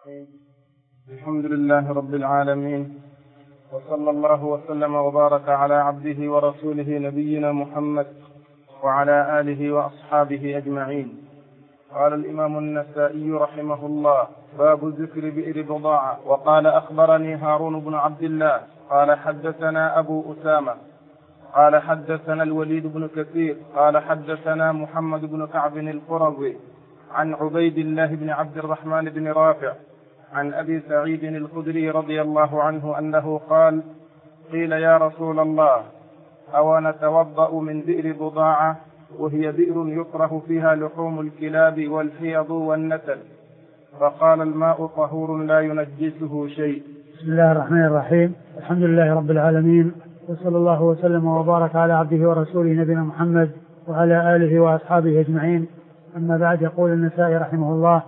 الحمد لله رب العالمين، وصلى الله وسلم وبارك على عبده ورسوله نبينا محمد وعلى آله وأصحابه أجمعين. قال الإمام النسائي رحمه الله: باب ذكر بئر بضاعة. وقال: أخبرني هارون بن عبد الله قال حدثنا أبو أسامة قال حدثنا الوليد بن كثير قال حدثنا محمد بن كعب القرظي عن عبيد الله بن عبد الرحمن بن رافع عن أبي سعيد الخدري رضي الله عنه أنه قال: قيل يا رسول الله، أو نتوضأ من بئر بضاعة وهي بئر يطرح فيها لحوم الكلاب والحيض والنتن؟ فقال: الماء طهور لا ينجسه شيء. بسم الله الرحمن الرحيم. الحمد لله رب العالمين، وصلى الله وسلم وبارك على عبده ورسوله نبينا محمد وعلى آله وأصحابه أجمعين. أما بعد، يقول النسائي رحمه الله: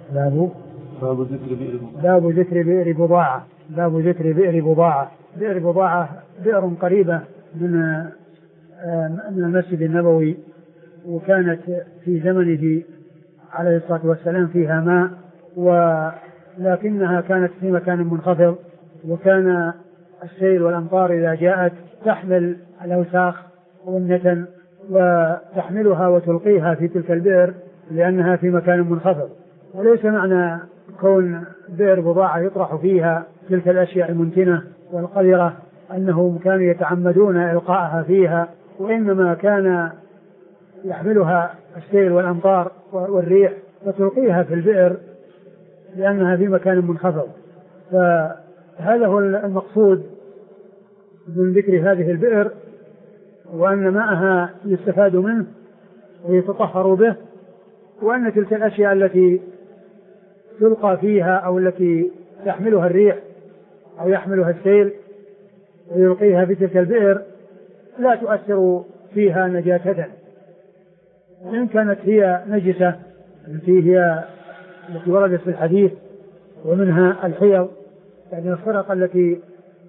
باب ذكر بئر بضاعة. باب ذكر بئر بضاعة. بئر بضاعة بئر قريبة من المسجد النبوي، وكانت في زمنه عليه الصلاة والسلام فيها ماء، ولكنها كانت في مكان منخفض، وكان السيل والأمطار إذا جاءت تحمل الأوساخ والنتن وتحملها وتلقيها في تلك البئر لأنها في مكان منخفض. وليس معنى كون بئر بضاعة يطرح فيها تلك الأشياء المنتنة والقذرة أنهم كانوا يتعمدون إلقاءها فيها، وإنما كان يحملها السيل والأمطار والريح وتلقيها في البئر لأنها في مكان منخفض. فهذا هو المقصود من ذكر هذه البئر، وأن ماءها يستفاد منه ويتطهر به، وأن تلك الأشياء التي تلقى فيها أو التي تحملها الريح أو يحملها السيل ويلقيها في تلك البئر لا تؤثر فيها نجاسة، وإن كانت هي نجسة التي وردت في الحديث، ومنها الحيض، يعني الفرق التي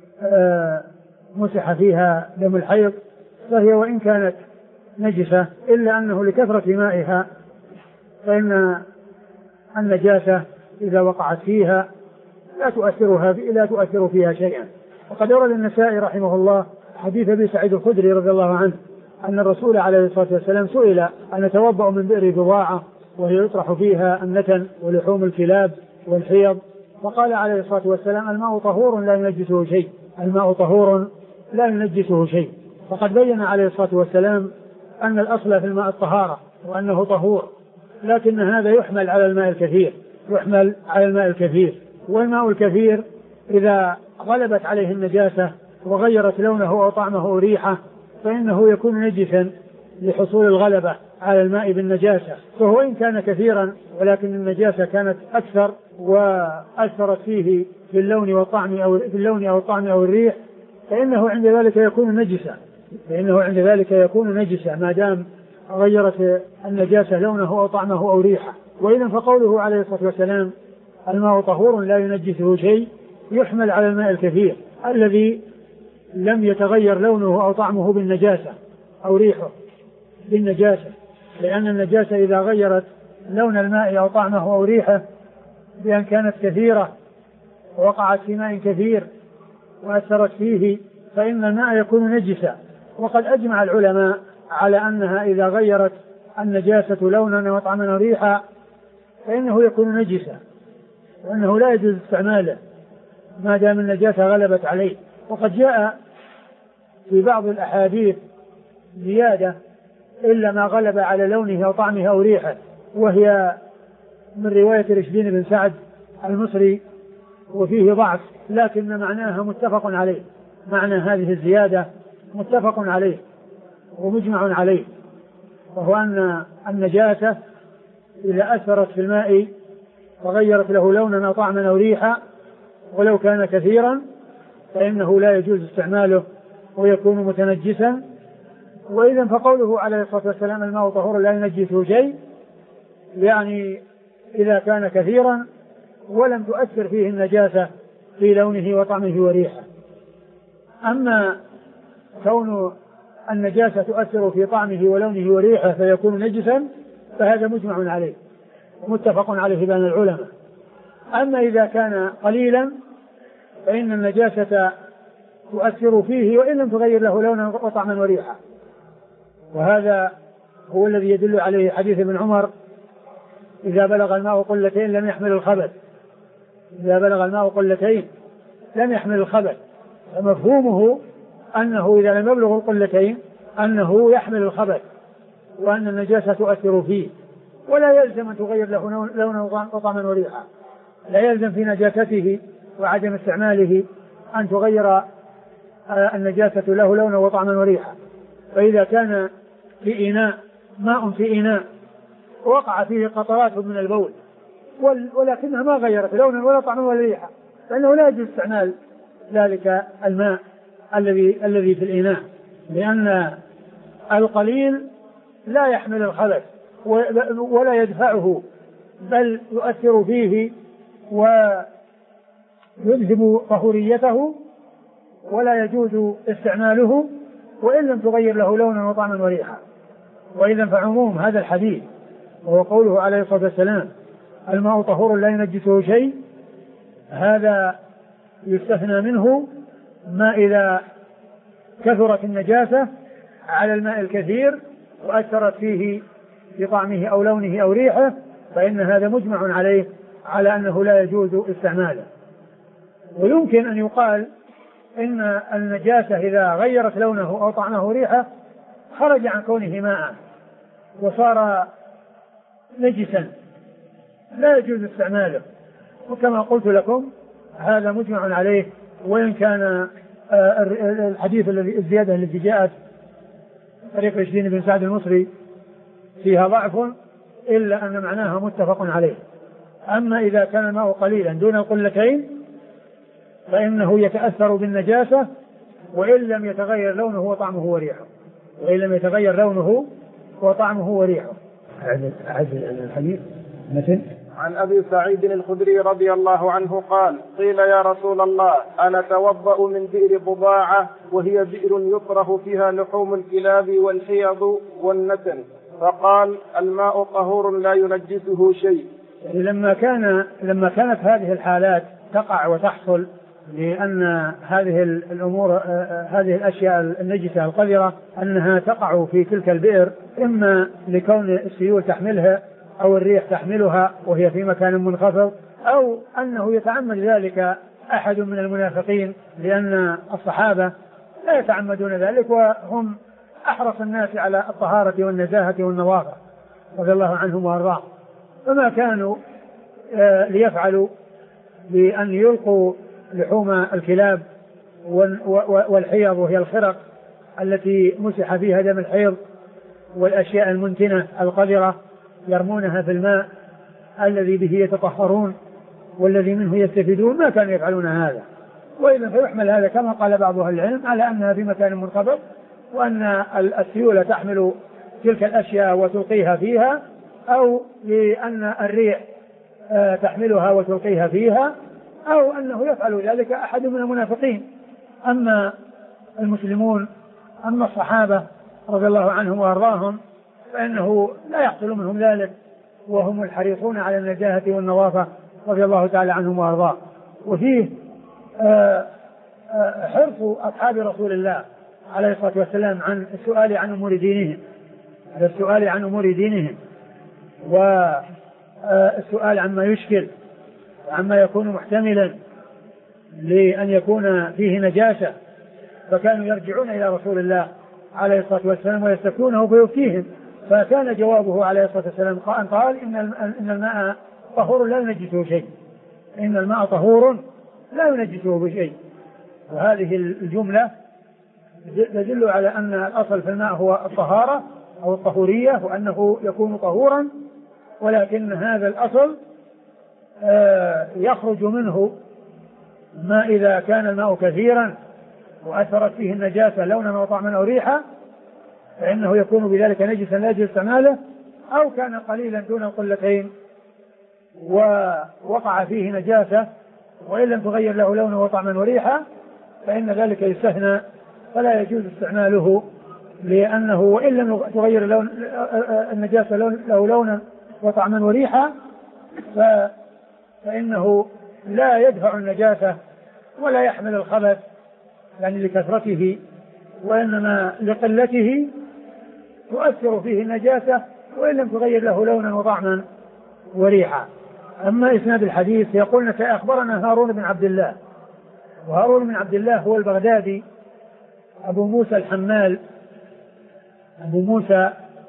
مسح فيها دم الحيض، فهي وإن كانت نجسة إلا أنه لكثرة مائها فإن النجاسة إذا وقعت فيها لا تؤثر فيها شيئا. وقد ورد النسائي رحمه الله حديث أبي سعيد الخدري رضي الله عنه أن الرسول عليه الصلاة والسلام سئل أن يتوضأ من بئر بضاعة وهي يطرح فيها النتن ولحوم الكلاب والحيض، فقال عليه الصلاة والسلام: الماء طهور لا ينجسه شيء. الماء طهور لا ينجسه شيء. فقد بين عليه الصلاة والسلام أن الأصل في الماء الطهارة وأنه طهور، لكن هذا يحمل على الماء الكثير. والماء الكثير إذا غلبت عليه النجاسة وغيرت لونه أو طعمه أو ريحه فإنه يكون نجسا لحصول الغلبة على الماء بالنجاسة. فهو إن كان كثيرا ولكن النجاسة كانت أكثر وأثرت فيه في اللون أو الطعم أو الريح فإنه عند ذلك يكون نجسا ما دام غيرت النجاسة لونه أو طعمه أو ريحه. وإذن فقوله عليه الصلاة والسلام: الماء طهور لا ينجسه شيء، يحمل على الماء الكثير الذي لم يتغير لونه أو طعمه بالنجاسة أو ريحه بالنجاسة، لأن النجاسة إذا غيرت لون الماء أو طعمه أو ريحه بأن كانت كثيرة ووقعت في ماء كثير وأثرت فيه فإن الماء يكون نجسا. وقد أجمع العلماء على أنها إذا غيرت النجاسة لونا وطعما وريحا فإنه يكون نجسا، وأنه لا يجوز استعماله ما دام النجاسة غلبت عليه. وقد جاء في بعض الأحاديث زيادة إلا ما غلب على لونه أو طعمه أو ريحه، وهي من رواية رشدين بن سعد المصري، وفيه ضعف، لكن معناها متفق عليه. معنى هذه الزيادة متفق عليه ومجمع عليه، وهو أن النجاسة إذا أثرت في الماء وغيرت له لونا أو طعما أو ريحا ولو كان كثيرا فإنه لا يجوز استعماله ويكون متنجسا. وإذن فقوله عليه الصلاة والسلام: الماء طهور لا ينجسه شيء، يعني إذا كان كثيرا ولم تؤثر فيه النجاسة في لونه وطعمه وريحه. أما كون النجاسة تؤثر في طعمه ولونه وريحه فيكون نجسا فهذا مجمع عليه متفق عليه بين العلماء. أما إذا كان قليلا فإن النجاسة تؤثر فيه وإن لم تغير له لونا وطعما وريحا. وهذا هو الذي يدل عليه حديث ابن عمر: إذا بلغ الماء قلتين لم يحمل الخبث. إذا بلغ الماء قلتين لم يحمل الخبث. فمفهومه أنه إذا لم يبلغ القلتين أنه يحمل الخبث وأن النجاسة تؤثر فيه، ولا يلزم أن تغير له لونا وطعما وريحا. لا يلزم في نجاسته وعدم استعماله أن تغير النجاسة له لونا وطعما وريحا. فإذا كان في إناء ماء في إناء وقع فيه قطرات من البول ولكنها ما غيرت لونا ولا طعما ولا ريحا، فإنه لا يجوز استعمال ذلك الماء الذي في الإناء، لأن القليل لا يحمل الخبث ولا يدفعه، بل يؤثر فيه ويذهب طهوريته، ولا يجوز استعماله وإن لم تغير له لونا وطعما وريحا. وإذا فعموم هذا الحديث وهو قوله عليه الصلاة والسلام: الماء طهور لا ينجسه شيء، هذا يستثنى منه ما إذا كثرت النجاسة على الماء الكثير وأثرت فيه في طعمه أو لونه أو ريحه، فإن هذا مجمع عليه على أنه لا يجوز استعماله. ويمكن أن يقال إن النجاسة إذا غيرت لونه أو طعمه أو ريحه خرج عن كونه ماء وصار نجسا لا يجوز استعماله، وكما قلت لكم هذا مجمع عليه. وإن كان الحديث الزيادة التي جاءت طريق 20 بن سعد المصري فيها ضعف، إلا أن معناها متفق عليه. أما إذا كان الماء قليلا دون القلتين فإنه يتأثر بالنجاسة وإن لم يتغير لونه وطعمه وريحه، وإن لم يتغير لونه وطعمه وريحه. أعد الحديث مثل عن أبي سعيد الخدري رضي الله عنه قال: قيل يا رسول الله أنا توضأ من بئر بضاعة وهي بئر يطرح فيها لحوم الكلاب والحيض والنتن، فقال: الماء طهور لا ينجسه شيء. يعني لما كانت هذه الحالات تقع وتحصل، لأن هذه الأمور هذه الأشياء النجسة القذرة أنها تقع في تلك البئر، إما لكون السيول تحملها أو الريح تحملها وهي في مكان منخفض، أو أنه يتعمد ذلك أحد من المنافقين، لأن الصحابة لا يتعمدون ذلك وهم أحرص الناس على الطهارة والنزاهة والنظافة رضي الله عنهم وأرضاهم، فما كانوا ليفعلوا بأن يلقوا لحوم الكلاب والحيض وهي الخرق التي مسح فيها دم الحيض والأشياء المنتنة القذرة يرمونها في الماء الذي به يتطهرون والذي منه يستفيدون، ما كانوا يفعلون هذا. وإذا فيحمل هذا كما قال بعض أهل العلم على أنها في مكان منخفض، وأن السيولة تحمل تلك الأشياء وتلقيها فيها، أو لأن الريح تحملها وتلقيها فيها، أو أنه يفعل ذلك أحد من المنافقين. أما المسلمون أما الصحابة رضي الله عنهم وأرضاهم فإنه لا يحصل منهم ذلك، وهم الحريصون على النزاهة والنظافة رضي الله تعالى عنهم وأرضاهم. وفيه حرص أصحاب رسول الله عليه الصلاة والسلام عن السؤال عن أمور دينهم والسؤال عما يشكل وعما يكون محتملا لأن يكون فيه نجاسة، فكانوا يرجعون إلى رسول الله عليه الصلاة والسلام ويستفتونه فيفتيهم. فكان جوابه عليه الصلاة والسلام أن قال: إن الماء طهور لا ينجسه شيء، إن الماء طهور لا ينجسه بشيء. وهذه الجملة تدل على أن الأصل في الماء هو الطهارة أو الطهورية، وأنه يكون طهورا، ولكن هذا الأصل يخرج منه ما إذا كان الماء كثيرا وأثرت فيه النجاسة لونا وطعما أو ريحا فإنه يكون بذلك نجسا لا يجوز استعماله، أو كان قليلا دون القلتين ووقع فيه نجاسة وإن لم تغير له لونا وطعما وريحا فإن ذلك يستثنى فلا يجوز استعماله، لأنه وإن لم تغير النجاسة له لونا وطعما وريحا فإنه لا يدفع النجاسة ولا يحمل الخبث يعني لكثرته، وإنما لقلته تؤثر فيه النجاسة وإن لم تغير له لونا وطعما وريحا. أما إسناد الحديث يقولون أخبرنا هارون بن عبد الله، وهارون بن عبد الله هو البغدادي أبو موسى الحمال، أبو موسى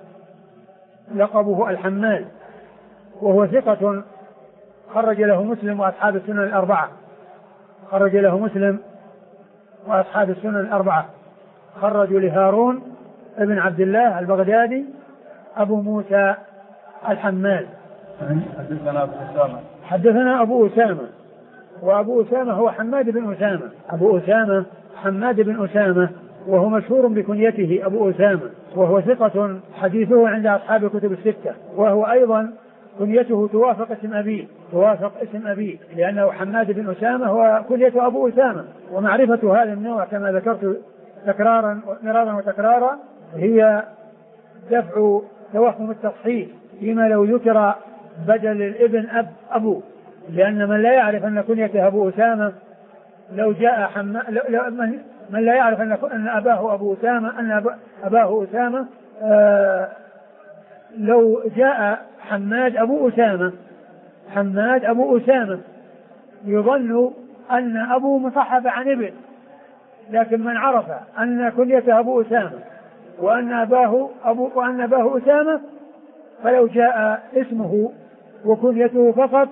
لقبه الحمال، وهو ثقة خرج له مسلم وأصحاب السنن الأربعة، خرج له مسلم وأصحاب السنن الأربعة، خرجوا لهارون ابن عبد الله البغدادي أبو موسى الحمال. حدثنا أبو أسامة، وأبو أسامة هو حماد بن أسامة، أبو أسامة حماد بن أسامة، وهو مشهور بكنيته أبو أسامة، وهو ثقة حديثه عند أصحاب الكتب الستة، وهو أيضا كنيته توافق اسم أبيه لأنه حماد بن أسامة هو كنيته أبو أسامة. ومعرفة هذا النوع كما ذكرت مرارا وتكرارا هي دفع توهم التصحيح فيما لو ذكر بدل الابن أبو، لأن من لا يعرف أن كنيته أبو أسامة لو جاء من لا يعرف أن أباه أبو أسامة أن أباه أسامة لو جاء حماد أبو أسامة يظن أن أبو مصحف عن ابن، لكن من عرف أن كنيته أبو أسامة وأن أباه أسامة فلو جاء اسمه وكنيته فقط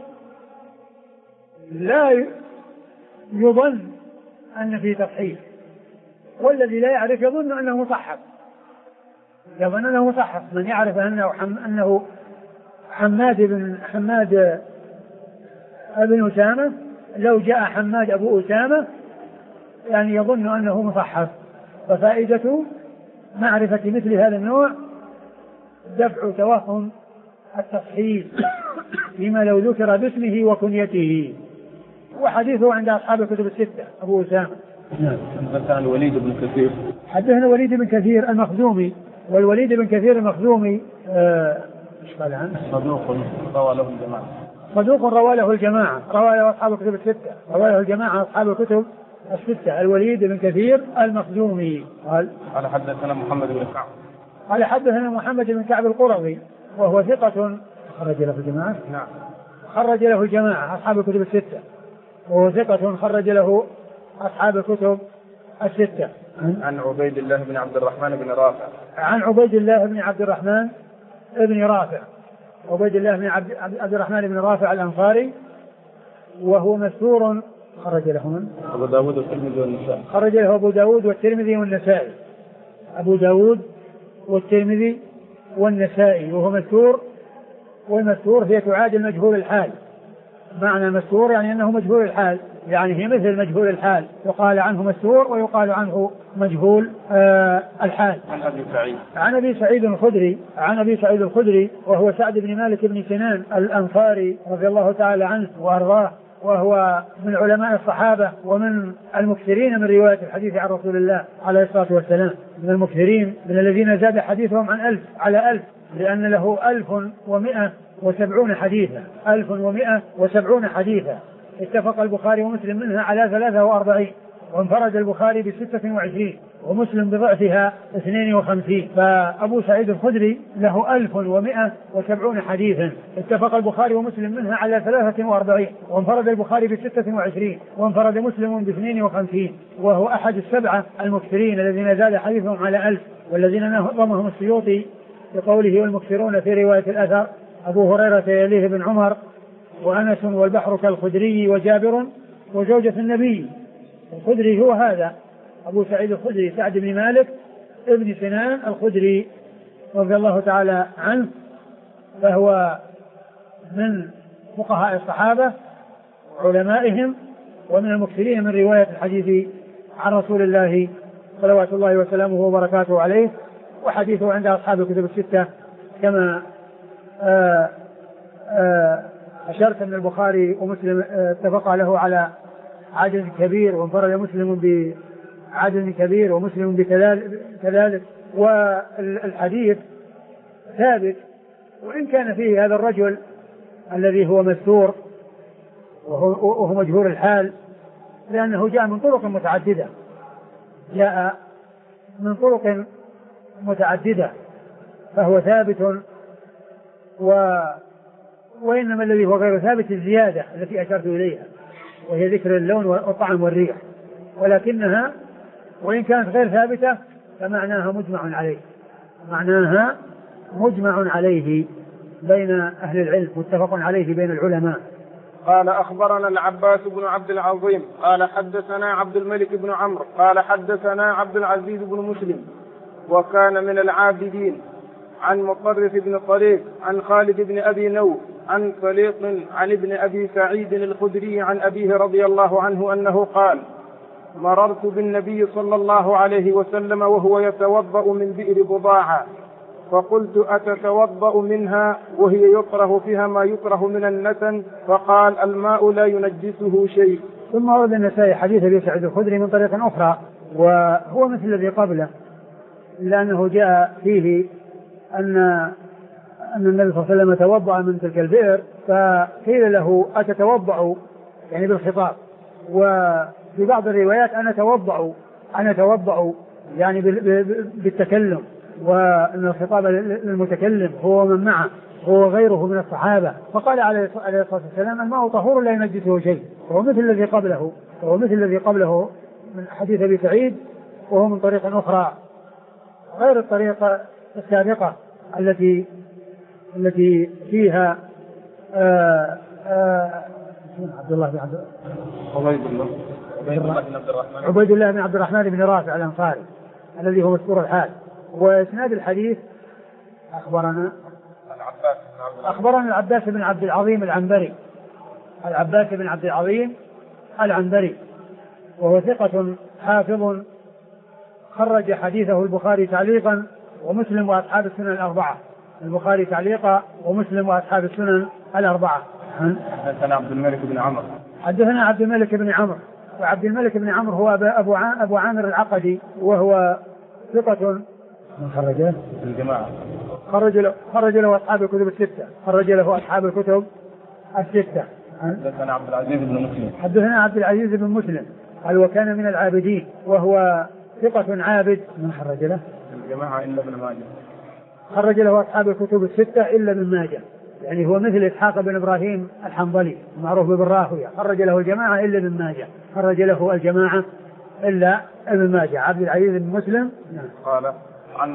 لا يظن أن فيه تصحيح، والذي لا يعرف يظن أنه مصحف، من يعرف أنه حماد بن أسامة لو جاء حماد أبو أسامة يعني يظن أنه مصحف. ففائدة معرفة مثل هذا النوع دفع توهم التصحيح فيما لو ذكر باسمه وكنيته. وحديثه عند أصحاب الكتب الستة أبو أسامة. حدثنا الوليد بن كثير. حدثنا الوليد بن كثير المخزومي، والوليد بن كثير المخزومي ايش قال عنه؟ صدوق روى له الجماعة. صدوق روى له الجماعة، روى له أصحاب الكتب الستة، روى له الجماعة أصحاب الكتب الستة. الوليد بن كثير المخزومي قال حدثنا محمد بن كعب. قال حدثنا محمد بن كعب القرظي، وهو ثقة خرج له الجماعة. نعم. خرج له الجماعة أصحاب الكتب الستة، وهو ثقة خرج له أصحاب الكتب الستة. عن عبيد الله بن عبد الرحمن بن رافع. عن عبيد الله بن عبد الرحمن بن رافع، عبيد الله بن عبد الرحمن بن رافع الأنصاري، وهو مستور خرج له من؟ أبو داود والترمذي والنسائي. خرج له أبو داود والترمذي والنسائي، أبو داود والترمذي والنسائي، وهو مستور، والمستور هي تعادل مجهول الحال. معنى مستور يعني أنه مجهول الحال، يعني هي مثل مجهول الحال، يقال عنه مستور ويقال عنه مجهول الحال. عن أبي سعيد الخدري وهو سعد بن مالك بن سنان الأنصاري رضي الله تعالى عنه وأرضاه، وهو من علماء الصحابة ومن المكثرين من رواية الحديث عن رسول الله عليه الصلاة والسلام، من المكثرين من الذين زاد حديثهم عن 1000 على 1000، لأن له 1170 حديثا، 1170 حديثا. اتفق البخاري ومسلم منها على 43، وانفرد البخاري ب26 ومسلم بضعفها 52. فأبو سعيد الخدري له 1170 حديثا، اتفق البخاري ومسلم منها على 43، وانفرد البخاري ب26 وانفرد مسلم ب52، وهو أحد السبعة المكثرين الذين زاد حديثهم على 1000، والذين نظمهم السيوطي بقوله والمكثرون في رواية الأثر أبو هريرة يليه بن عمر وأنس والبحر كالخدري وجابر وزوجة النبي. الخدري هو هذا أبو سعيد الخدري سعد بن مالك ابن سنان الخدري رضي الله تعالى عنه، فهو من فقهاء الصحابة وعلمائهم ومن المكثرين من رواية الحديث عن رسول الله صلوات الله وسلامه وبركاته عليه. وحديثه عند أصحاب الكتب الستة كما أشرت أن البخاري ومسلم اتفقا له على عدد كبير، وانفرد مسلم بعدد كبير ومسلم كذلك. والحديث ثابت، وإن كان فيه هذا الرجل الذي هو مستور وهو مجهول الحال لأنه جاء من طرق متعددة، جاء من طرق متعددة فهو ثابت، وإنما الذي هو غير ثابت الزيادة التي أشرت إليها وهي ذكر اللون والطعم والريح، ولكنها وإن كانت غير ثابتة فمعناها مجمع عليه، معناها مجمع عليه بين أهل العلم، متفق عليه بين العلماء. قال أخبرنا العباس بن عبد العظيم قال حدثنا عبد الملك بن عمرو قال حدثنا عبد العزيز بن مسلم وكان من العابدين عن مطرف بن طريف عن خالد بن أبي نوف عن طليق عن ابن أبي سعيد الخدري عن أبيه رضي الله عنه أنه قال مررت بالنبي صلى الله عليه وسلم وهو يتوضأ من بئر بضاعة فقلت أتتوضأ منها وهي يكره فيها ما يكره من النتن؟ فقال الماء لا ينجسه شيء. ثم ورد النسائي حديث أبي سعيد الخدري من طريق أخرى وهو مثل الذي قبله، لأنه جاء فيه أن النبي صلى الله عليه وسلم توضأ من تلك البئر فقيل له أتتوضأ يعني بالخطاب، وفي بعض الروايات أنا توضأ يعني بالتكلم، وأن الخطاب للمتكلم هو من معه هو غيره من الصحابة. فقال عليه الصلاة والسلام الماء طهور لا ينجسه شيء، وهو مثل الذي قبله من حديث أبي سعيد وهو من طريق أخرى غير الطريقة السابقة التي فيها عبد الله بن عبيد الله بن عبد الرحمن بن رافع الأنصاري الذي هو مذكور الحال. وإسناد الحديث أخبرنا العباس بن عبد العظيم العنبري وهو ثقة حافظ خرج حديثه البخاري تعليقا ومسلم وأصحاب السنن الأربعة. البخاري تعليقا ومسلم وأصحاب السنن الأربعة. حدثنا عبد الملك بن عمرو وعبد الملك بن عمرو هو أبو عامر العقدي وهو ثقة خرج الجماعة خرج له أصحاب الكتب الستة. حدثنا عبد العزيز بن مسلم قال وكان من العابدين وهو ثقة عابد. من خرج له الجماعة إلا ابن ماجه. خرج له أصحاب الكتب الستة إلا ابن ماجه، يعني هو مثل إسحاق بن إبراهيم الحنظلي معروف بابن راهويه، خرج له الجماعة إلا ابن ماجه، خرج له الجماعة إلا ابن ماجه. عبد العزيز بن مسلم قال عن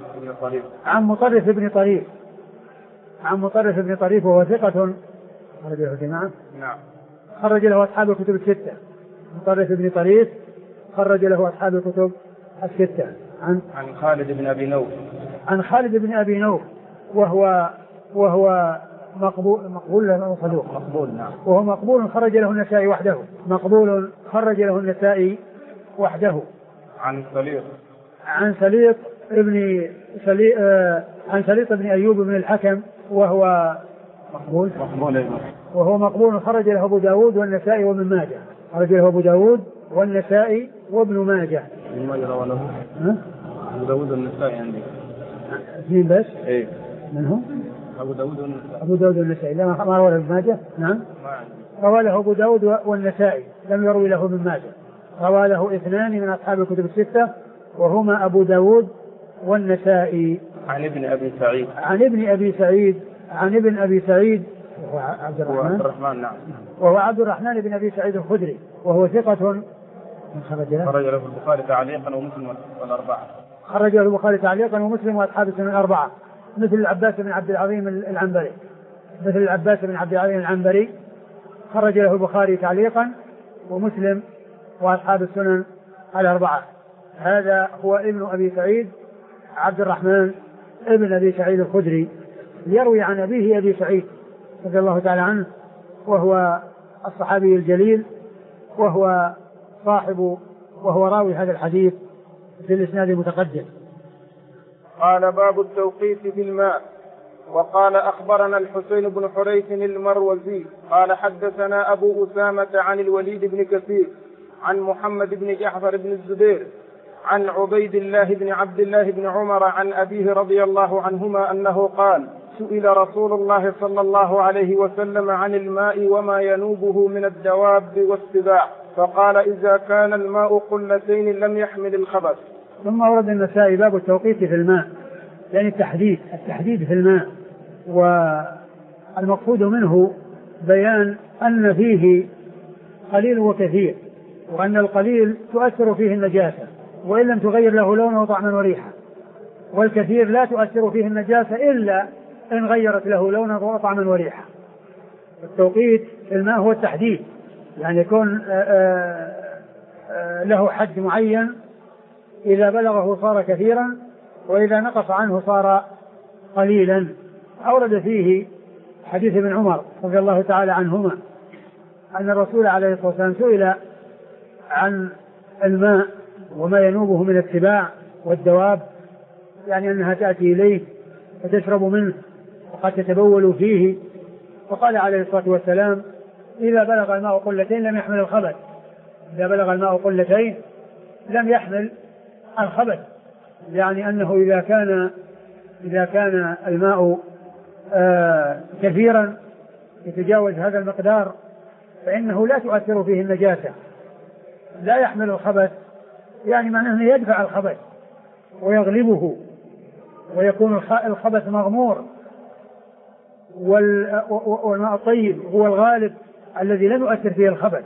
مطرف بن طريف وهو ثقة خرج له الجماعة. نعم. خرج له أصحاب الكتب الستة. مطرف بن طريف خرج له أصحاب الكتب الستة. عن خالد بن أبي نوف وهو مقبول له صدوق. نعم. وهو مقبول خرج له النسائي وحده. عن سليط بن أيوب بن الحكم وهو مقبول خرج له أبو داود والنسائي وابن ماجه. أبو داود والنسائي عندي اثنين بس. إيه. من هم؟ أبو داود والنسائي لا ما رواه ابن ماجه. نعم. رواه له أبو داود والنسائي لم يروي له ابن ماجه. رواه له اثنان من أصحاب الكتب الستة وهما أبو داود والنسائي. عن ابن أبي سعيد وهو عبد الرحمن. نعم. وهو عبد الرحمن بن أبي سعيد الخدري وهو ثقة خرج له البخاري تعليقا ومسلم والأربعة. خرج له البخاري تعليقا ومسلم وأصحاب السنن الأربعة مثل العباس بن عبد العظيم العنبري خرج له البخاري تعليقا ومسلم وأصحاب السنن الأربعة. هذا هو ابن أبي سعيد عبد الرحمن ابن أبي سعيد الخدري يروي عن أبيه أبي سعيد رضي الله تعالى عنه وهو الصحابي الجليل وهو راوي هذا الحديث في الإسناد المتقدم. قال باب التوقيت في الماء. وقال أخبرنا الحسين بن حريث المروزي قال حدثنا أبو أسامة عن الوليد بن كثير عن محمد بن جعفر بن الزبير عن عبيد الله بن عبد الله بن عمر عن أبيه رضي الله عنهما أنه قال سئل رسول الله صلى الله عليه وسلم عن الماء وما ينوبه من الدواب والسباع فقال إذا كان الماء قلتين لم يحمل الخبث. ثم ورد النسائي باب التوقيت في الماء، يعني التحديد في الماء، والمقصود منه بيان أن فيه قليل وكثير، وأن القليل تؤثر فيه النجاسة وإن لم تغير له لونه وطعما وريحة، والكثير لا تؤثر فيه النجاسة إلا إن غيرت له لونه وطعما وريحة. التوقيت في الماء هو التحديد، يعني يكون له حد معين، إذا بلغه صار كثيرا وإذا نقص عنه صار قليلا. أورد فيه حديث ابن عمر رضي الله تعالى عنهما أن الرسول عليه الصلاة والسلام سئل عن الماء وما ينوبه من السباع والدواب، يعني أنها تأتي إليه فتشرب منه وقد تتبول فيه، فقال عليه الصلاة والسلام إذا بلغ الماء قلتين لم يحمل الخبث. إذا بلغ الماء قلتين لم يحمل الخبث، يعني أنه إذا كان الماء كثيرا يتجاوز هذا المقدار فإنه لا تؤثر فيه النجاسة، لا يحمل الخبث، يعني معناه أنه يدفع الخبث ويغلبه ويكون الخبث مغمور، والماء الطيب هو الغالب الذي لم يؤثر فيه الخبث.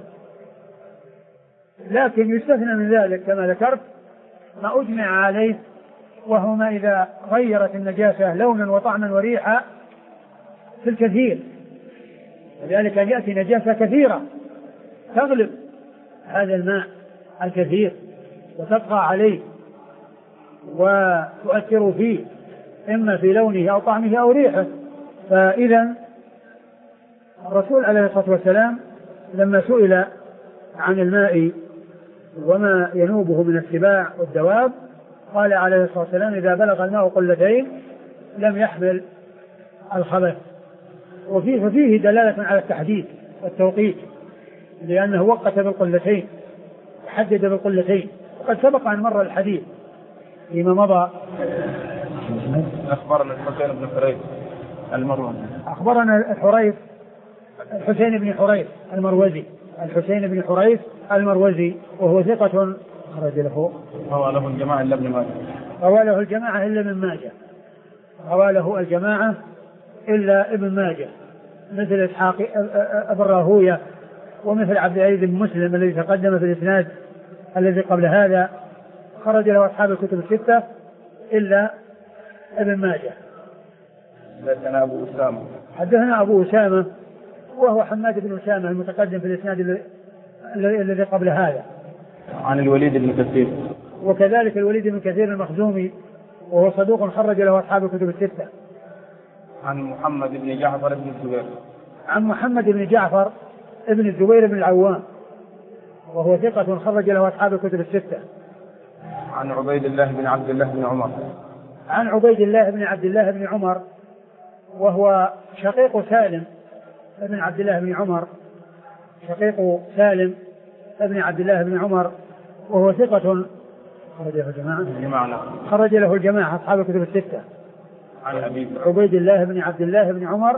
لكن يستثنى من ذلك كما ذكرت ما أجمع عليه، وهو ما إذا غيرت النجاسة لونا وطعما وريحة في الكثير، لذلك أن يأتي نجاسة كثيرة تغلب هذا الماء الكثير وتبقى عليه وتؤثر فيه إما في لونه أو طعمه أو ريحه. فإذا الرسول عليه الصلاة والسلام لما سئل عن الماء وما ينوبه من السباع والدواب قال عليه الصلاة والسلام إذا بلغ الماء قلتين لم يحمل الخبث. ففيه دلالة على التحديد والتوقيت، لأنه وقت بالقلتين حدد بالقلتين، وقد سبق أن مر الحديث فيما مضى. أخبرنا الحسين بن حريث المروزي. أخبرنا الحسين بن حريث المروزي، الحسين بن حريث المروزي، وهو ثقة خرج له رواه الجماعة إلا ابن ماجه. رواه الجماعة إلا ابن ماجه، رواه الجماعة إلا ابن ماجه، مثل إسحاق ابن راهوية ومثل عبد العزيز بن مسلم الذي تقدم في الإسناد الذي قبل هذا، خرج له أصحاب الكتب الستة إلا ابن ماجه. حدثنا أبو أسامة وهو حماد بن أسامة المتقدم في الإسناد الذي قبل هذا، عن الوليد بن كثير، وكذلك الوليد بن كثير المخزومي وهو صدوق خرج له أصحاب الكتب الستة. عن محمد بن جعفر بن الزبير، عن محمد بن جعفر ابن الزبير بن العوام وهو ثقة خرج له أصحاب الكتب الستة. عن عبيد الله بن عبد الله بن عمر، عن عبيد الله بن عبد الله بن عمر وهو شقيق سالم ابن عبد الله بن عمر، شقيق سالم ابن عبد الله بن عمر وهو ثقة خرج له الجماعة، خرج له الجماعة أصحاب الكتب الستة. عن عبيد الله بن عبد الله بن عمر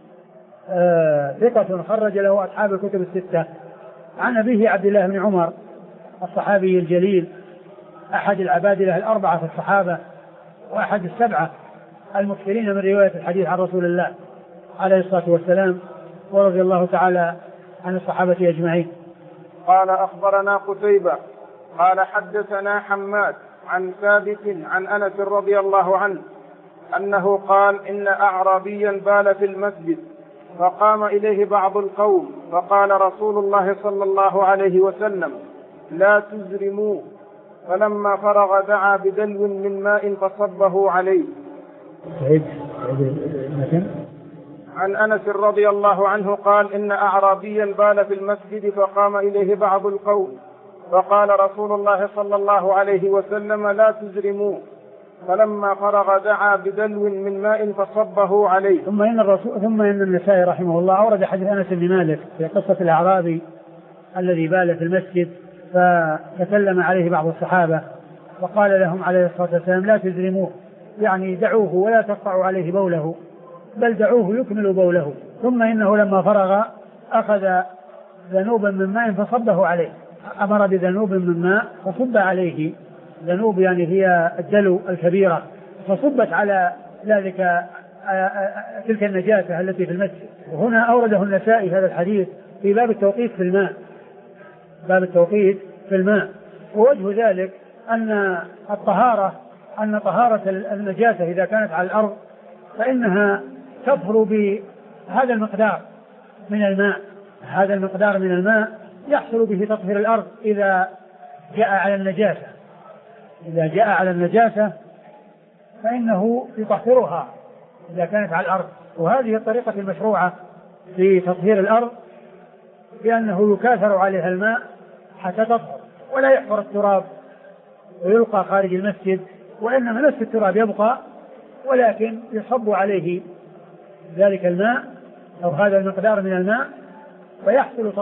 ثقة خرج له أصحاب الكتب الستة. عن أبيه عبد الله بن عمر الصحابي الجليل أحد العبادلة الأربعة في الصحابة وأحد السبعة المكثرين من رواية الحديث عن رسول الله عليه الصلاة والسلام، ورضي الله تعالى عن الصحابة أجمعين. قال أخبرنا قتيبة قال حدثنا حماد عن ثابت عن أنس رضي الله عنه أنه قال إن أعرابيا بال في المسجد فقام إليه بعض القوم فقال رسول الله صلى الله عليه وسلم لا تزرموا، فلما فرغ دعا بدلو من ماء فصبه عليه. عن أنس رضي الله عنه قال إن أعرابيا بال في المسجد فقام إليه بعض القوم فقال رسول الله صلى الله عليه وسلم لا تزرموا، فلما فرغ دعا بدلو من ماء فصبه عليه. ثم إن النسائي رحمه الله أورد حديث أنس بن مالك في قصة الأعرابي الذي بال في المسجد فتكلم عليه بعض الصحابة وقال لهم عليه الصلاة والسلام لا تزرموه، يعني دعوه ولا تقطعوا عليه بوله بل دعوه يكمل بوله. ثم إنه لما فرغ أخذ ذنوبا من ماء فصبه عليه، أمر بذنوب من ماء فصب عليه. ذنوب يعني هي الدلو الكبيرة، فصبت على ذلك تلك النجاسة التي في المسجد. وهنا أورده النسائي هذا الحديث في باب التوقيت في الماء، باب التوقيت في الماء. ووجه ذلك أن طهارة النجاسة إذا كانت على الأرض فإنها تظهر بهذا المقدار من الماء. هذا المقدار من الماء يحصل به تطهير الأرض إذا جاء على النجاسة. إذا جاء على النجاسة فإنه يطهرها إذا كانت على الأرض. وهذه الطريقة المشروعة في تطهير الأرض، بأنه يكاثر عليها الماء حتى تطهر، ولا يحفر التراب ويلقى خارج المسجد، وإنما نفس التراب يبقى، ولكن يصب عليه ذلك الماء أو هذا المقدار من الماء فيحصل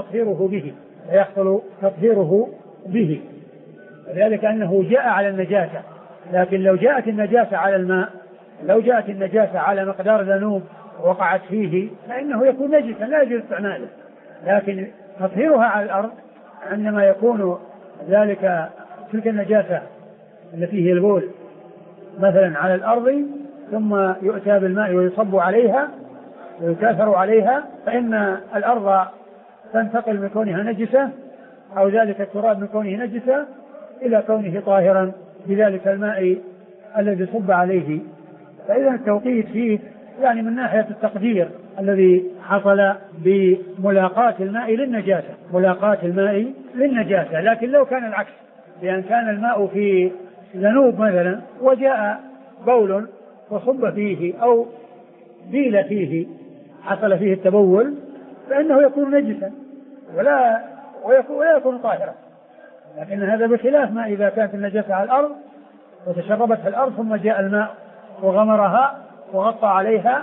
تطهيره به. ذلك أنه جاء على النجاسة. لكن لو جاءت النجاسة على الماء، لو جاءت النجاسة على مقدار ذنوب وقعت فيه فإنه يكون نجسا لا يجوز استعماله. لكن تطهيرها على الأرض عندما يكون ذلك تلك النجاسة التي هي البول مثلا على الأرض، ثم يؤتى بالماء ويصب عليها ويكاثر عليها، فإن الأرض تنتقل من كونها نجسة أو ذلك التراب من كونه نجسة إلى كونه طاهرا بذلك الماء الذي صب عليه. فإذا التوقيت فيه يعني من ناحية التقدير الذي حصل بملاقاة الماء للنجاسة، ملاقاة الماء للنجاسة. لكن لو كان العكس، بأن كان الماء في ذنوب مثلا وجاء بول وصب فيه أو بيل فيه، حصل فيه التبول، فإنه يكون نجسا ولا يكون طاهرا. لكن هذا بخلاف ما إذا كانت النجاسة على الأرض وتشربت في الأرض ثم جاء الماء وغمرها وغطى عليها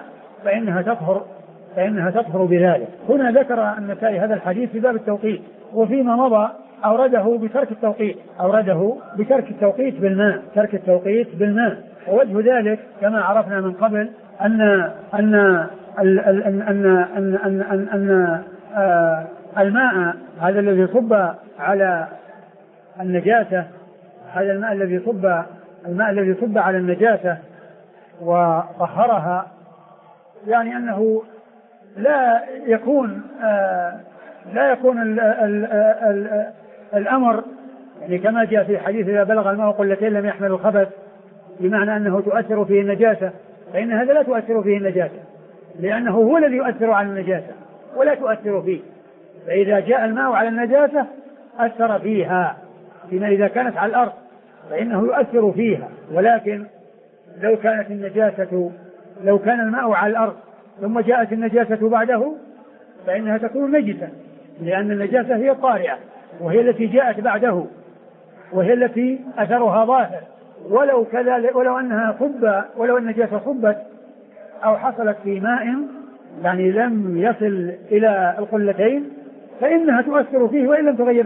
فإنها تطهر بذلك. هنا ذكر النسائي هذا الحديث في باب التوقيت، وفيما مضى أورده بترك التوقيت بالماء، ترك التوقيت بالماء. ووجه ذلك كما عرفنا من قبل أن الماء هذا الذي صب على النجاسة، هذا الماء الذي صب على النجاسة وطهرها، يعني أنه لا يكون الأمر يعني كما جاء في حديث إذا بلغ الماء قلتين لم يحمل الخبث، بمعنى أنه تؤثر فيه النجاسة، فإن هذا لا تؤثر فيه النجاسة، لأنه هو الذي يؤثر على النجاسة ولا تؤثر فيه. فإذا جاء الماء على النجاسة أثر فيها، فيما إذا كانت على الأرض فإنه يؤثر فيها. ولكن لو كان الماء على الأرض ثم جاءت النجاسة بعده فإنها تكون نجسا، لأن النجاسة هي الطارئة وهي التي جاءت بعده وهي التي أثرها ظاهر. ولو النجاسة صبت أو حصلت في ماء يعني لم يصل إلى القلتين فإنها تؤثر فيه وإن لم تغير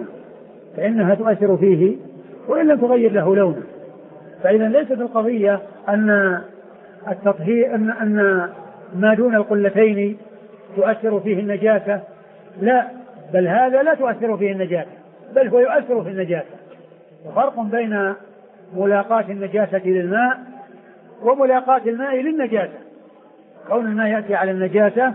له لونه. فإذا ليست القضية أن التطهير أن ما دون القلتين تؤثر فيه النجاسة، لا، بل هذا لا تؤثر فيه النجاسة، بل هو يؤثر في النجاسة. وفرق بين ملاقاة النجاسة للماء وملاقاة الماء للنجاسة. كون الماء يأتي على النجاسة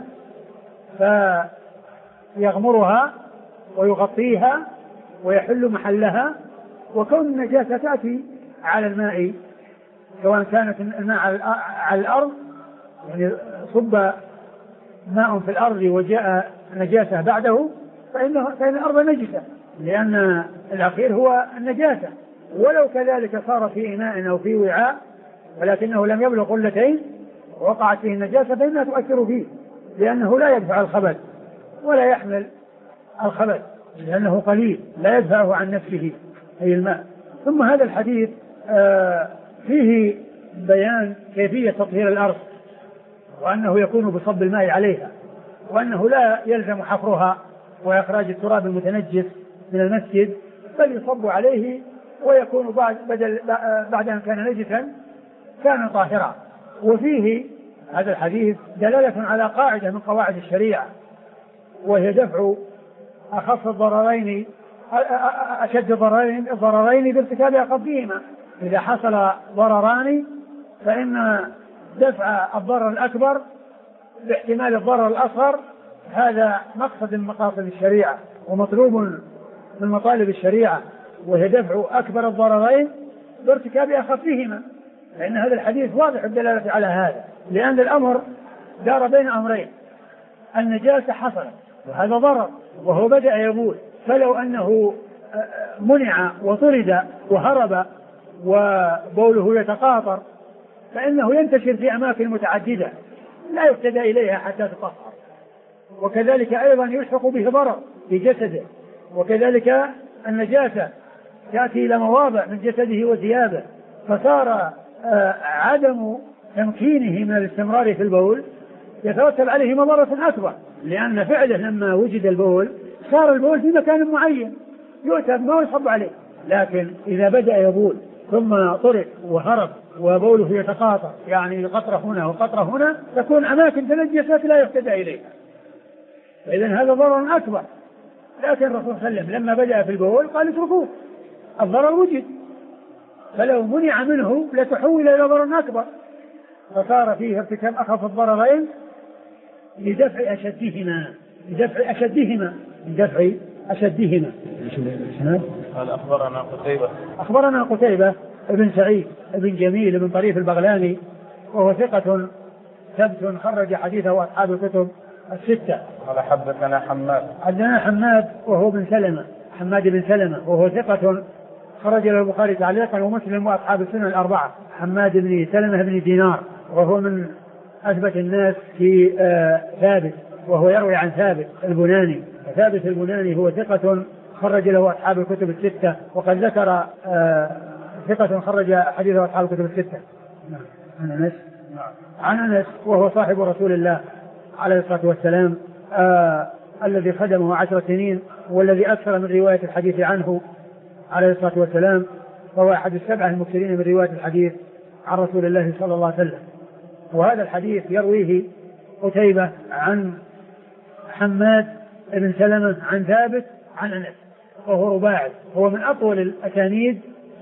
فيغمرها ويغطيها ويحل محلها، وكون النجاسة تأتي على الماء سواء كانت الماء على الأرض يعني صب ماء في الأرض وجاء نجاسة بعده فإن الأرض نجسة، لأن الأخير هو النجاسة. ولو كذلك صار في إناء أو في وعاء ولكنه لم يبلغ قلتين وقعت فيه النجاسة فإنها تؤثر فيه، لأنه لا يدفع الخبث ولا يحمل الخبث، لأنه قليل لا يدفعه عن نفسه أي الماء. ثم هذا الحديث فيه بيان كيفية تطهير الأرض، وأنه يكون بصب الماء عليها، وأنه لا يلزم حفرها وإخراج التراب المتنجس من المسجد، بل يصب عليه ويكون بعد أن كان نجسا كان طاهرا. وفيه هذا الحديث دلالة على قاعدة من قواعد الشريعة، وهي دفع أخف الضررين أشد الضررين بارتكاب أخفهما. إذا حصل ضرران فإن دفع الضرر الأكبر باحتمال الضرر الأصغر هذا مقصد من مقاصد الشريعة ومطلوب من مطالب الشريعة، وهي دفع أكبر الضررين بارتكاب أخفهما. لأن هذا الحديث واضح الدلالة على هذا، لأن الأمر دار بين أمرين: النجاسة حصلت وهذا ضرر وهو بدأ يبول، فلو أنه منع وطرد وهرب وبوله يتقاطر فإنه ينتشر في أماكن متعددة لا يهتدى إليها حتى تطهر، وكذلك أيضا يلحق به ضرر في جسده، وكذلك النجاسة تأتي إلى مواضع من جسده وثيابه، فصار عدم تمكينه من الاستمرار في البول يترتب عليه مضرة أكبر، لأن فعله لما وجد البول صار البول في مكان معين يؤتى بما يصب عليه. لكن إذا بدأ يبول ثم طرق وهرب وبوله يتقاطر، يعني قطرة هنا وقطرة هنا، تكون أماكن تنجست لا يهتدى إليه، فإذن هذا ضرر أكبر. لكن الرسول صلى الله عليه وسلم لما بدأ في البول قال اتركوه، الضرر وجد، فلو منع منه لتحول إلى ضرر أكبر، فصار فيه ارتكاب أخف الضررين لدفع أشدهما. قال أخبرنا قتيبة ابن سعيد ابن جميل ابن طريف البغلاني، وهو ثقة ثبت خرج حديثه أصحاب الكتب الستة. قال حدثنا حماد وهو بن سلمة، حماد بن سلمة، وهو ثقة خرج له البخاري تعليقا ومسلم وأصحاب السنن الأربعة. حماد بن سلمة بن دينار، وهو من أثبت الناس في ثابت، وهو يروي عن ثابت البناني. ثابت البناني هو ثقة خرج له أصحاب الكتب الستة، وقد ذكر ثقة خرج حديثه أصحاب الكتب الستة. عن أنس وهو صاحب رسول الله عليه الصلاة والسلام الذي خدمه 10 سنين، والذي أكثر من رواية الحديث عنه عليه الصلاة والسلام، وهو أحد 7 المكثرين من رواية الحديث عن رسول الله صلى الله عليه وسلم. وهذا الحديث يرويه قتيبة عن حماد بن سلمة عن ثابت عن أنس، وهو رباعي، هو من أطول الأسانيد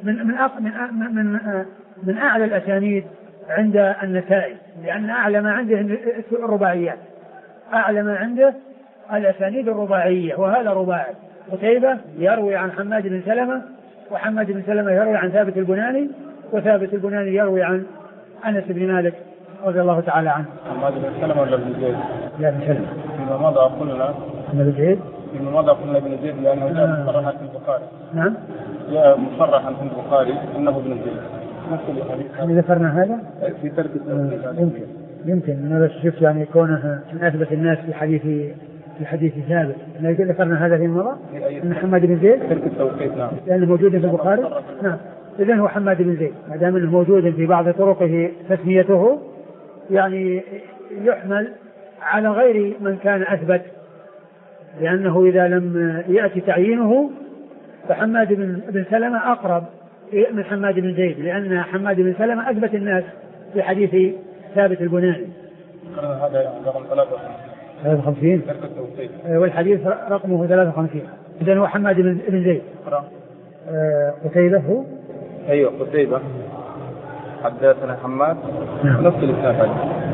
من أعلى الأسانيد عند النسائي، لأن أعلى ما عنده الرباعيات، أعلى ما عنده الأسانيد الرباعية، وهذا رباعي. قتيبة يروي عن حماد بن سلمة، وحماد بن سلمة يروي عن ثابت البناني، وثابت البناني يروي عن أنس بن مالك رضي الله تعالى عنه. حماد بن سلمة ولا بن زيد؟ لا بن سلمة. فيما مضى قلنا بن زيد. فيما مضى قلنا بن زيد لأنه جاء مصرحا في البخاري. نعم. جاء مصرحا في البخاري إنه بن زيد. هل ذكرنا هذا؟ في ترك يمكن أنا بس شفت يعني كونه من أثبت الناس في حديث ثابت. ذكرنا هذا في المرة أن حماد بن زيد ترك التوقيت. نعم. لأنه موجود في البخاري. نعم. إذن هو حماد بن زيد، ما دام أنه موجود في بعض طرقه تسميته يعني يحمل على غير من كان أثبت، لأنه إذا لم يأتي تعيينه فحماد بن سلمة أقرب من حماد بن زيد، لأن حماد بن سلمة أثبت الناس في حديث ثابت البناني. هذا رقم 53 ترك التوقيت، والحديث رقمه 53. إذن هو حماد بن زيد. قتيبة هو؟ أيوة قتيبة حدثنا حماد نفس الإسناد.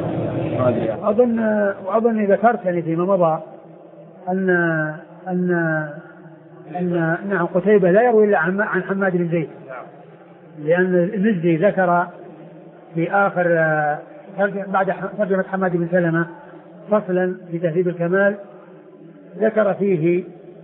أظن ذكرت يعني فيما مضى أن نعم قتيبة لا يروي إلا عن حماد بن زيد، لأن المزي ذكر في آخر بعد ترجمة حماد بن سلمة فصلا في تهذيب الكمال ذكر فيه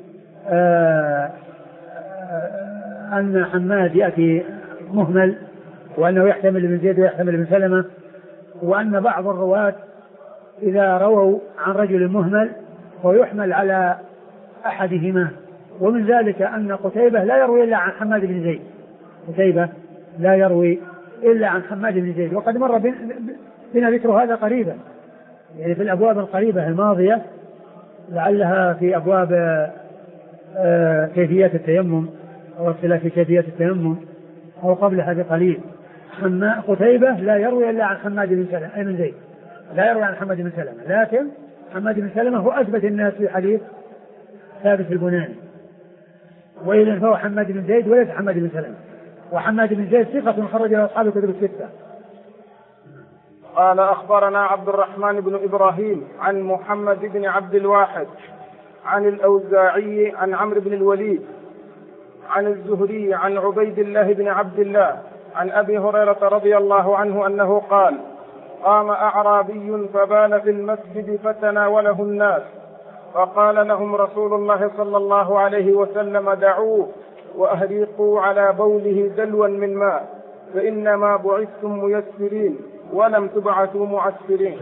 أن حماد يأتي مهمل، وأنه يحتمل ابن زيد ويحتمل ابن سلمة، وأن بعض الرواة إذا رووا عن رجل مهمل ويحمل على أحدهما، ومن ذلك أن قتيبة لا يروي إلا عن حماد بن زيد. قتيبة لا يروي إلا عن حماد بن زيد، وقد مر بنا ذكر هذا قريبا، يعني في الأبواب القريبة الماضية، لعلها في أبواب كيفيات التيمم أو اختلاف في كيفية التيمم أو قبلها بقليل. قتيبة لا يروي إلا عن حماد بن زيد، لا يروي عن حماد بن سلمة، لكن حماد بن سلمة هو أثبت الناس في حديث ثابت البناني، وإذا فهو حماد بن زيد وليس حماد بن سلمة، وحماد بن زيد ثقة خرج له أصحاب الكتب الستة. قال أخبرنا عبد الرحمن بن إبراهيم عن محمد بن عبد الواحد عن الأوزاعي عن عمرو بن الوليد عن الزهري عن عبيد الله بن عبد الله عن أبي هريرة رضي الله عنه أنه قال: قام أعرابي فبال في المسجد فتناوله الناس، فقال لهم رسول الله صلى الله عليه وسلم: دعوه وأهريقوا على بوله دلوا من ماء، فإنما بعثتم ميسرين ولم تبعثوا معسرين.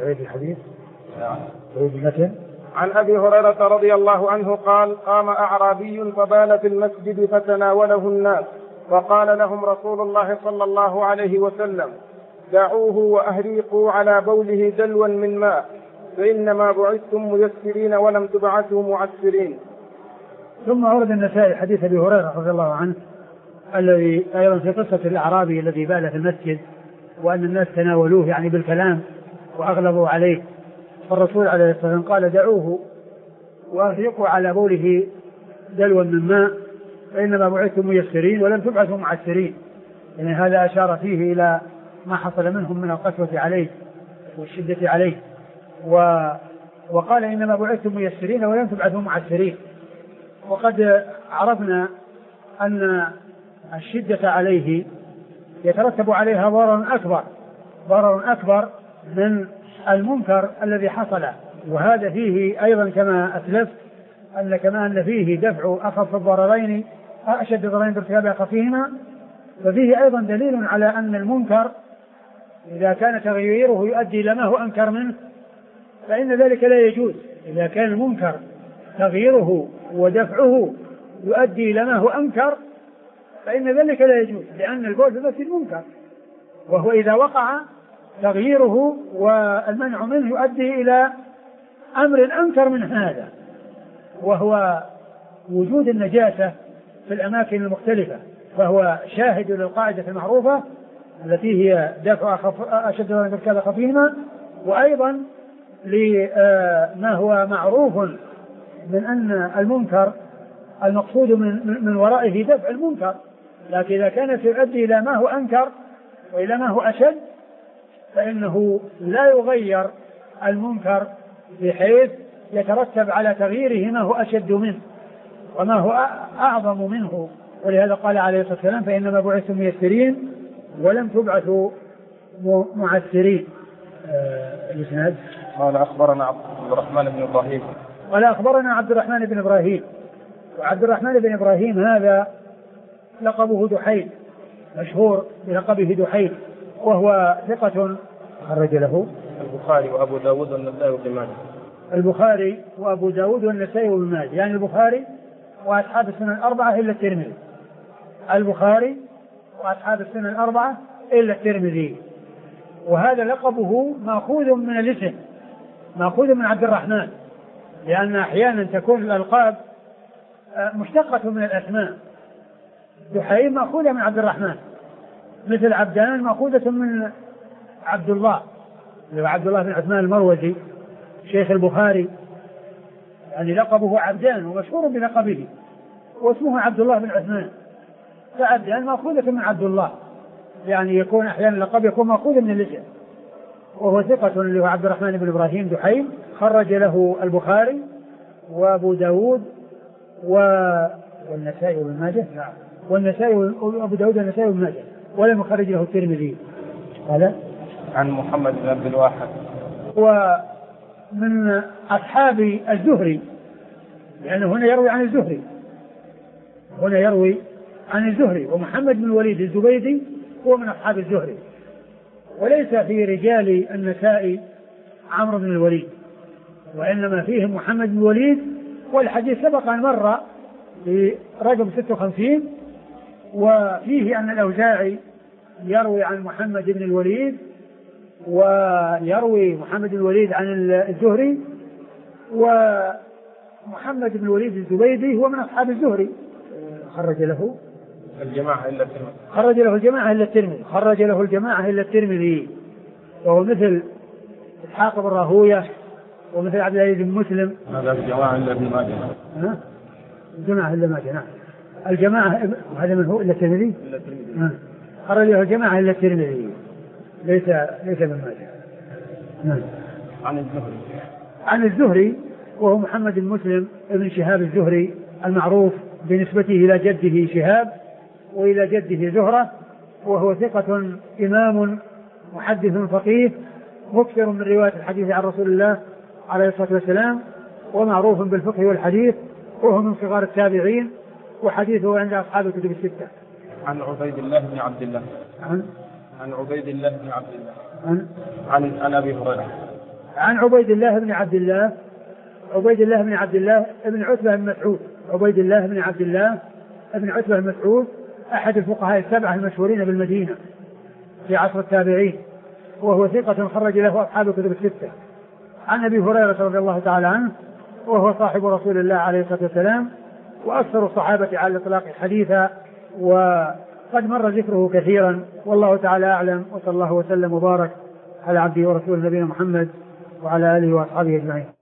عن أبي هريرة رضي الله عنه قال: قام أعرابي فبال في المسجد فتناوله الناس، فقال لهم رسول الله صلى الله عليه وسلم: دعوه وأهريقوا على بوله دلوا من ماء، فإنما بعثتم ميسرين ولم تبعثوا معسرين. ثم ورد النسائي حديث أبي هريرة رضي الله عنه الذي أيضا في قصة الأعرابي الذي بال في المسجد وأن الناس تناولوه يعني بالكلام وأغلبوا عليه، فالرسول عليه الصلاة والسلام قال: دعوه وأهريقوا على بوله دلوا من ماء، فإنما بعثتم ميسرين ولم تبعثوا معسرين. يعني هذا أشار فيه إلى ما حصل منهم من القسوة عليه والشدة عليه، وقال: إنما بعثتم ميسرين ولم تبعثوا معسرين. وقد عرفنا أن الشدة عليه يترتب عليها ضرر أكبر من المنكر الذي حصل، وهذا فيه أيضا كما أسلف أن فيه دفع أخف الضررين أشد الضررين بارتكاب أخفهما، ففيه أيضا دليل على أن المنكر إذا كان تغييره يؤدي إلى ما هو أنكر منه فإن ذلك لا يجوز. إذا كان المنكر تغييره ودفعه يؤدي إلى ما هو أنكر فإن ذلك لا يجوز، لأن البول في المسجد منكر، وهو إذا وقع تغييره والمنع منه يؤدي إلى أمر أنكر من هذا، وهو وجود النجاسة في الأماكن المختلفة، فهو شاهد للقاعدة المعروفة التي هي دفع أشد من ارتكاب خفيهما، وأيضا لما هو معروف من أن المنكر المقصود من ورائه دفع المنكر، لكن إذا كانت يؤدي إلى ما هو أنكر وإلى ما هو أشد فإنه لا يغير المنكر بحيث يترتب على تغييره ما هو أشد منه وما هو أعظم منه. ولهذا قال عليه الصلاة والسلام: فإنما بعثتم ميسرين ولم تبعثوا معسرين. الإسناد قال: أخبرنا عبد الرحمن بن إبراهيم. قال: أخبرنا عبد الرحمن بن إبراهيم. وعبد الرحمن بن إبراهيم هذا لقبه دحيل، مشهور بلقبه دحيل، وهو ثقة خرج له البخاري وأبو داود والنسائي وابن ماجه. البخاري وأبو داود والنسائي وابن ماجه، يعني البخاري وأصحاب السنن الأربعة إلا الترمذي. البخاري وأصحاب السنن الأربعة إلا الترمذي. وهذا لقبه مأخوذ من الاسم، مأخوذ من عبد الرحمن، لأن أحيانا تكون الألقاب مشتقة من الأسماء. دحيل مأخوذة من عبد الرحمن، مثل عبدان مأخوذة من عبد الله، اللي هو عبد الله بن عثمان المروزي شيخ البخاري، يعني لقبه عبدان ومشهور بلقبه، واسمه عبد الله بن عثمان، فعبدان مأخوذة من عبد الله، يعني يكون أحيانا اللقب يكون مأخوذ من الاسم. وهو ثقة اللي هو عبد الرحمن بن إبراهيم دحيل، خرج له البخاري وأبو داود والنسائي وابن ماجه. والنسائي وأبو داود والنسائي وابن ماجه، ولم يخرج له الترمذي. قال: عن محمد بن عبد الواحد، ومن أصحاب الزهري، لأنه هنا يروي عن الزهري، ومحمد بن الوليد الزبيدي هو من أصحاب الزهري، وليس في رجال النسائي عمرو بن الوليد، وإنما فيهم محمد بن الوليد، والحديث سبق أن مر في رقم 56، وفيه أن الأوزاعي يروي عن محمد بن الوليد، ويروي محمد بن الوليد عن الزهري، ومحمد بن الوليد الزبيدي هو من أصحاب الزهري. خرج له الجماعة إلا الترمذي، وهو مثل إسحاق بن راهوية ومثل عبد العزيز بن مسلم. هذا الجماعة إلا ابن ماجه. الجماعة إلا ماجه. نعم. الجماعة هذا من هو إلا الترمذي. خرجه الجماعة إلا الترمذي ليس ابن ماجه. نعم. عن الزهري وهو محمد بن مسلم ابن شهاب الزهري المعروف بنسبته إلى جده شهاب وإلى جده زهرة، وهو ثقة إمام محدث فقيه مكثر من رواية الحديث عن رسول الله عليه الصلاة والسلام، ومعروف بالفقه والحديث، وهو من صغار التابعين، وحديثه عند أصحاب الكتب الستة. عن عبيد الله بن عبد الله. عن عبيد الله بن عبد الله. عن أبي هريرة. عن عبيد الله بن عبد الله. عبيد الله بن عبد الله ابن عتبة بن مسعود. عبيد الله بن عبد الله ابن عتبة بن مسعود أحد الفقهاء السبعة المشهورين بالمدينة في عصر التابعين، وهو ثقة خرج له أصحاب الكتب الستة. عن أبي هريرة رضي الله تعالى عنه وهو صاحب رسول الله عليه الصلاة والسلام وأكثر الصحابة على الإطلاق حديثا، وقد مر ذكره كثيرا، والله تعالى أعلم، وصلى الله وسلم وبارك على عبده ورسوله نبينا محمد وعلى آله وأصحابه أجمعين.